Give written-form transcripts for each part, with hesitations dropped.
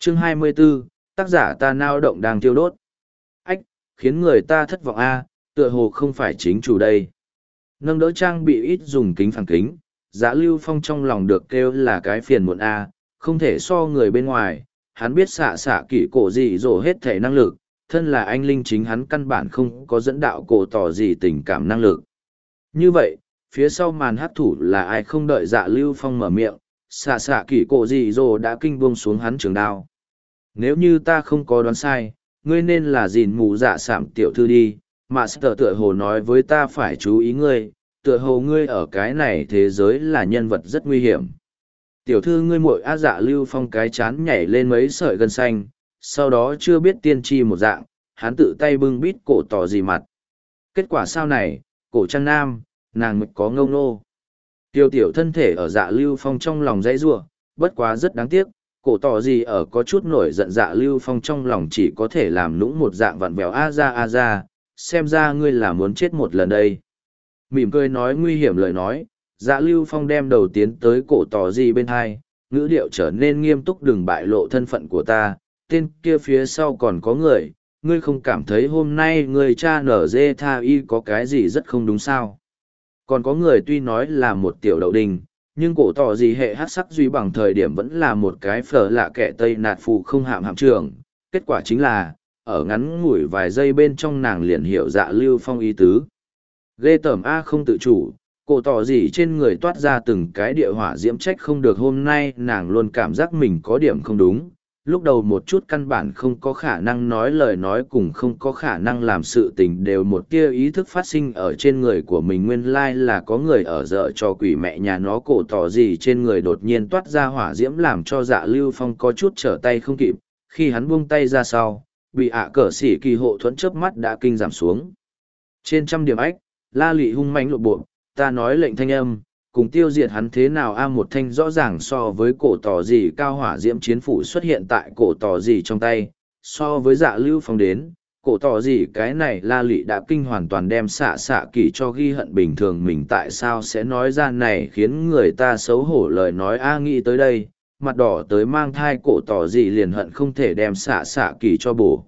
Chương 24, tác giả ta nao động đang thiêu đốt. Ách, khiến người ta thất vọng a, tựa hồ không phải chính chủ đây. Nâng đỡ trang bị ít dùng kính phản kính, Dạ Lưu Phong trong lòng được kêu là cái phiền muộn a, không thể so người bên ngoài, hắn biết xạ kỷ cổ gì rổ hết thể năng lực, thân là anh linh chính hắn căn bản không có dẫn đạo cổ tỏ gì tình cảm năng lực. Như vậy, phía sau màn hắc thủ là ai? Không đợi Dạ Lưu Phong mở miệng, xạ kỷ cổ gì rổ đã kinh buông xuống hắn trường đao. Nếu như ta không có đoán sai, ngươi nên là gìn mù dạ sạm tiểu thư đi, mà sở tựa hồ nói với ta phải chú ý ngươi, tựa hồ ngươi ở cái này thế giới là nhân vật rất nguy hiểm. Tiểu thư ngươi muội á. Dạ Lưu Phong cái chán nhảy lên mấy sợi gân xanh, sau đó chưa biết tiên tri một dạng, hắn tự tay bưng bít cổ tỏ gì mặt. Kết quả sau này, cổ trang nam, nàng mực có ngông nô. Tiểu thân thể ở Dạ Lưu Phong trong lòng dãy rủa, bất quá rất đáng tiếc, cổ tỏ gì ở có chút nổi giận. Dạ Lưu Phong trong lòng chỉ có thể làm nũng một dạng vặn vẹo a ra, xem ra ngươi là muốn chết một lần đây. Mỉm cười nói nguy hiểm lời nói, Dạ Lưu Phong đem đầu tiến tới cổ tỏ gì bên hai, ngữ điệu trở nên nghiêm túc, đừng bại lộ thân phận của ta, tên kia phía sau còn có người, ngươi không cảm thấy hôm nay người cha nở dê tha y có cái gì rất không đúng sao? Còn có người tuy nói là một tiểu đậu đình, nhưng cổ tỏ gì hệ hát sắc duy bằng thời điểm vẫn là một cái phở lạ kẻ tây nạt phù không hàm trường. Kết quả chính là, ở ngắn ngủi vài giây bên trong nàng liền hiểu Dạ Lưu Phong ý tứ. Ghê tởm A không tự chủ, cổ tỏ gì trên người toát ra từng cái địa hỏa diễm, trách không được hôm nay nàng luôn cảm giác mình có điểm không đúng. Lúc đầu một chút căn bản không có khả năng nói lời nói cùng không có khả năng làm sự tình đều một tia ý thức phát sinh ở trên người của mình, nguyên lai là có người ở dở cho quỷ mẹ nhà nó. Cổ tỏ gì trên người đột nhiên toát ra hỏa diễm làm cho Dạ Lưu Phong có chút trở tay không kịp, khi hắn buông tay ra sau, bị cờ xỉ kỳ hộ thuẫn chớp mắt đã kinh giảm xuống. Trên trăm điểm ách, la lị hung mãnh lộ bộ, ta nói lệnh thanh âm, cùng tiêu diệt hắn thế nào a. Một thanh rõ ràng so với cổ tỏ gì cao hỏa diễm chiến phủ xuất hiện tại cổ tỏ gì trong tay, so với Dạ Lưu Phong đến, cổ tỏ gì cái này la lị đã kinh hoàn toàn đem xạ kỷ cho ghi hận. Bình thường mình tại sao sẽ nói ra này khiến người ta xấu hổ lời nói a. Nghĩ tới đây, mặt đỏ tới mang thai cổ tỏ gì liền hận không thể đem xạ kỷ cho bổ.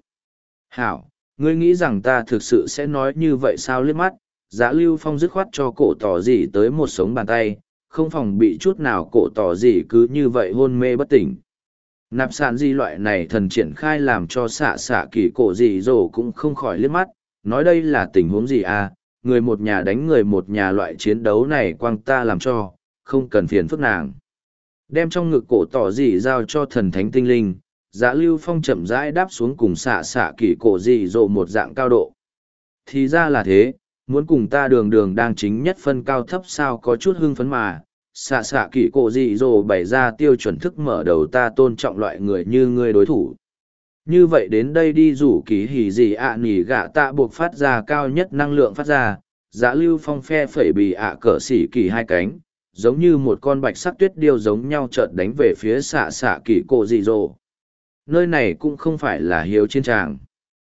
Hảo, ngươi nghĩ rằng ta thực sự sẽ nói như vậy sao? Liếc mắt, Dạ Lưu Phong dứt khoát cho cổ tỏ gì tới một sống bàn tay, không phòng bị chút nào, cổ tỏ gì cứ như vậy hôn mê bất tỉnh. Nạp sàn di loại này thần triển khai làm cho xạ kỷ cổ gì rồ cũng không khỏi liếc mắt, nói đây là tình huống gì à, người một nhà đánh người một nhà, loại chiến đấu này quang ta làm cho, không cần phiền phức nàng. Đem trong ngực cổ tỏ gì giao cho thần thánh tinh linh, Dạ Lưu Phong chậm rãi đáp xuống cùng xạ kỷ cổ gì rồ một dạng cao độ. Thì ra là thế, muốn cùng ta đường đang chính nhất phân cao thấp sao? Có chút hưng phấn mà. Xạ kỷ cổ dị dỗ bày ra tiêu chuẩn thức mở đầu, ta tôn trọng loại người như ngươi đối thủ. Như vậy đến đây đi, rủ kỳ hỉ gì nỉ gạ tạ buộc phát ra cao nhất năng lượng phát ra. Dạ Lưu Phong phe phẩy bì cỡ xỉ kỳ hai cánh, giống như một con bạch sắc tuyết điêu giống nhau chợt đánh về phía xạ kỷ cổ dị dỗ. Nơi này cũng không phải là hiếu chiến tràng.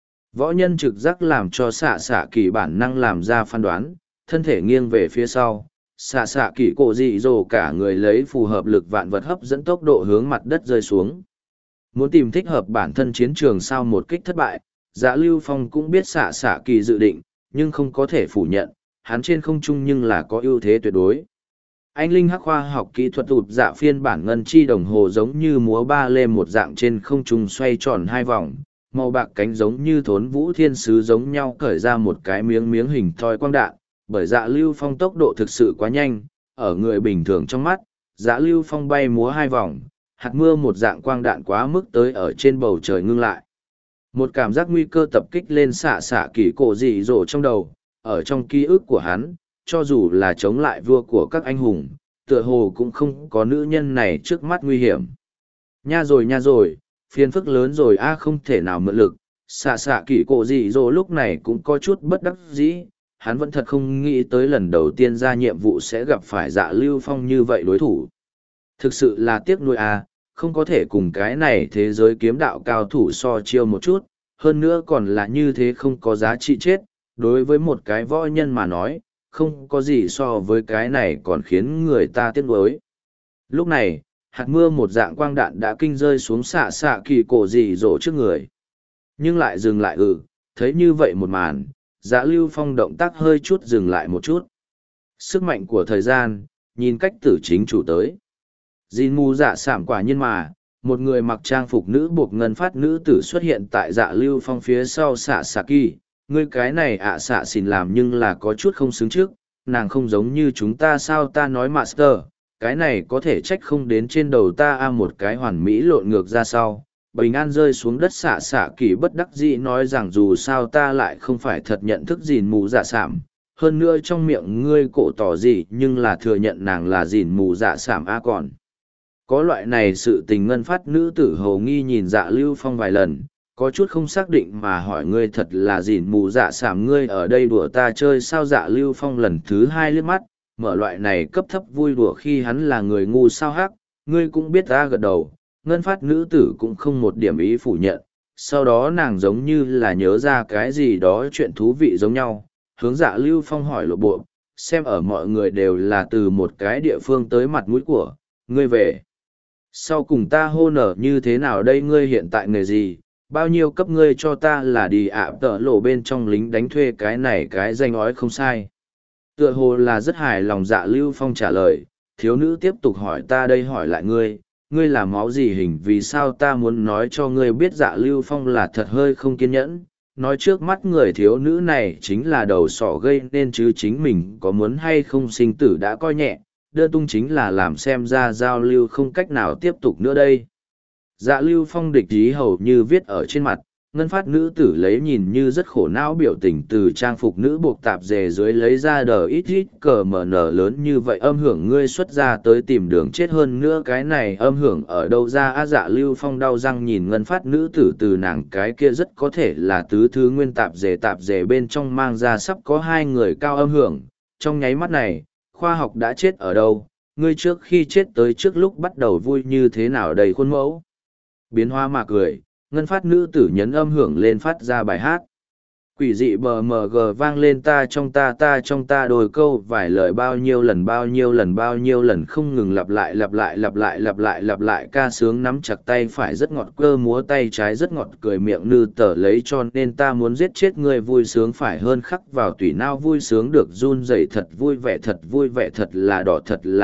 Võ nhân trực giác làm cho xạ kỷ bản năng làm ra phán đoán, thân thể nghiêng về phía sau, xạ kỷ cổ dị dỗ cả người lấy phù hợp lực vạn vật hấp dẫn tốc độ hướng mặt đất rơi xuống. Muốn tìm thích hợp bản thân chiến trường sau một kích thất bại, Dạ Lưu Phong cũng biết xạ kỷ dự định, nhưng không có thể phủ nhận, hắn trên không trung nhưng là có ưu thế tuyệt đối. Anh linh hắc khoa học kỹ thuật ụt dạ phiên bản ngân chi đồng hồ giống như múa ba lê một dạng trên không trung xoay tròn hai vòng, màu bạc cánh giống như thốn vũ thiên sứ giống nhau cởi ra một cái miếng hình thoi quang đạn, bởi Dạ Lưu Phong tốc độ thực sự quá nhanh, ở người bình thường trong mắt, Dạ Lưu Phong bay múa hai vòng, hạt mưa một dạng quang đạn quá mức tới ở trên bầu trời ngưng lại. Một cảm giác nguy cơ tập kích lên xạ kỷ cổ dị dỗ trong đầu, ở trong ký ức của hắn, cho dù là chống lại vua của các anh hùng, tựa hồ cũng không có nữ nhân này trước mắt nguy hiểm. Nha rồi, phiền phức lớn rồi a, không thể nào mượn lực. Xạ kỷ cổ dị dỗ lúc này cũng có chút bất đắc dĩ, hắn vẫn thật không nghĩ tới lần đầu tiên ra nhiệm vụ sẽ gặp phải Dạ Lưu Phong như vậy đối thủ. Thực sự là tiếc nuối a, không có thể cùng cái này thế giới kiếm đạo cao thủ so chiêu một chút, hơn nữa còn là như thế không có giá trị chết, đối với một cái võ nhân mà nói, không có gì so với cái này còn khiến người ta tiếc nuối. Lúc này, hạt mưa một dạng quang đạn đã kinh rơi xuống xạ xạ kỳ cổ dị dỗ trước người. Nhưng lại dừng lại thấy như vậy một màn, Dạ Lưu Phong động tác hơi chút dừng lại một chút. Sức mạnh của thời gian, nhìn cách tử chính chủ tới. Jin mù dạ sảm quả nhiên mà, một người mặc trang phục nữ buộc ngân phát nữ tử xuất hiện tại Dạ Lưu Phong phía sau xạ xạ kỳ. Ngươi cái này xạ xỉn làm nhưng là có chút không xứng trước, nàng không giống như chúng ta sao ta nói master, cái này có thể trách không đến trên đầu ta một cái hoàn mỹ lộn ngược ra sau. Bình an rơi xuống đất xạ xạ kỳ bất đắc dĩ nói rằng dù sao ta lại không phải thật nhận thức gìn mù dạ sảm, hơn nữa trong miệng ngươi cổ tỏ gì nhưng là thừa nhận nàng là gìn mù dạ sảm còn. Có loại này sự tình ngân phát nữ tử hầu nghi nhìn Dạ Lưu Phong vài lần, có chút không xác định mà hỏi ngươi thật là gìn mù dạ sảm ngươi ở đây đùa ta chơi sao. Dạ Lưu Phong lần thứ hai liếc mắt, mở loại này cấp thấp vui đùa khi hắn là người ngu sao hắc, ngươi cũng biết ta gật đầu. Ngân phát nữ tử cũng không một điểm ý phủ nhận, sau đó nàng giống như là nhớ ra cái gì đó chuyện thú vị giống nhau, hướng Dạ Lưu Phong hỏi lộ bộ, xem ở mọi người đều là từ một cái địa phương tới mặt mũi của, ngươi về. Sau cùng ta hô nở như thế nào đây ngươi hiện tại nghề gì, bao nhiêu cấp ngươi cho ta là đi tợ lộ bên trong lính đánh thuê cái này cái danh ói không sai. Tựa hồ là rất hài lòng Dạ Lưu Phong trả lời, thiếu nữ tiếp tục hỏi ta đây hỏi lại ngươi là máu gì hình vì sao ta muốn nói cho ngươi biết. Dạ Lưu Phong là thật hơi không kiên nhẫn, nói trước mắt người thiếu nữ này chính là đầu sỏ gây nên chứ chính mình có muốn hay không sinh tử đã coi nhẹ, đơn tung chính là làm xem ra giao lưu không cách nào tiếp tục nữa đây. Dạ Lưu Phong địch ý hầu như viết ở trên mặt, ngân phát nữ tử lấy nhìn như rất khổ não biểu tình từ trang phục nữ buộc tạp dề dưới lấy ra đờ ít ít cờ mở nở lớn như vậy âm hưởng ngươi xuất ra tới tìm đường chết hơn nữa cái này âm hưởng ở đâu ra. Dạ Lưu Phong đau răng nhìn ngân phát nữ tử từ nàng cái kia rất có thể là tứ thứ nguyên tạp dề bên trong mang ra sắp có hai người cao âm hưởng, trong nháy mắt này, khoa học đã chết ở đâu, ngươi trước khi chết tới trước lúc bắt đầu vui như thế nào đầy khuôn mẫu. Biến hoa mà cười, ngân phát nữ tử nhấn âm hưởng lên phát ra bài hát. Quỷ dị bờ mờ gờ vang lên ta trong ta đôi câu vài lời bao nhiêu lần không ngừng lặp lại ca sướng nắm chặt tay phải rất ngọt cơ múa tay trái rất ngọt cười miệng nư tờ lấy cho nên ta muốn giết chết người vui sướng phải hơn khắc vào tủy nao vui sướng được run rẩy thật vui vẻ thật là đỏ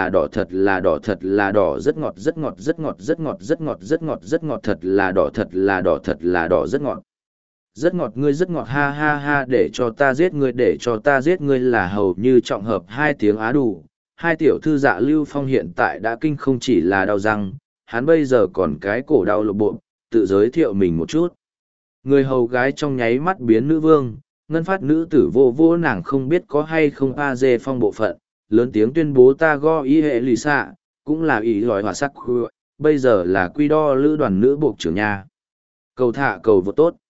rất ngọt rất ngọt rất ngọt rất ngọt rất ngọt rất ngọt rất ngọt thật là đỏ rất ngọt. Rất ngọt ngươi rất ngọt ha ha ha để cho ta giết ngươi là hầu như trọng hợp hai tiếng á đủ. Hai tiểu thư Dạ Lưu Phong hiện tại đã kinh không chỉ là đau răng, hắn bây giờ còn cái cổ đau lộ bộ, tự giới thiệu mình một chút. Người hầu gái trong nháy mắt biến nữ vương, ngân phát nữ tử vô nàng không biết có hay không a dê phong bộ phận, lớn tiếng tuyên bố ta go ý hệ lì xạ, cũng là ý lòi hòa sắc bây giờ là quy đo lữ đoàn nữ bộ trưởng nhà. Cầu thả cầu vô tốt.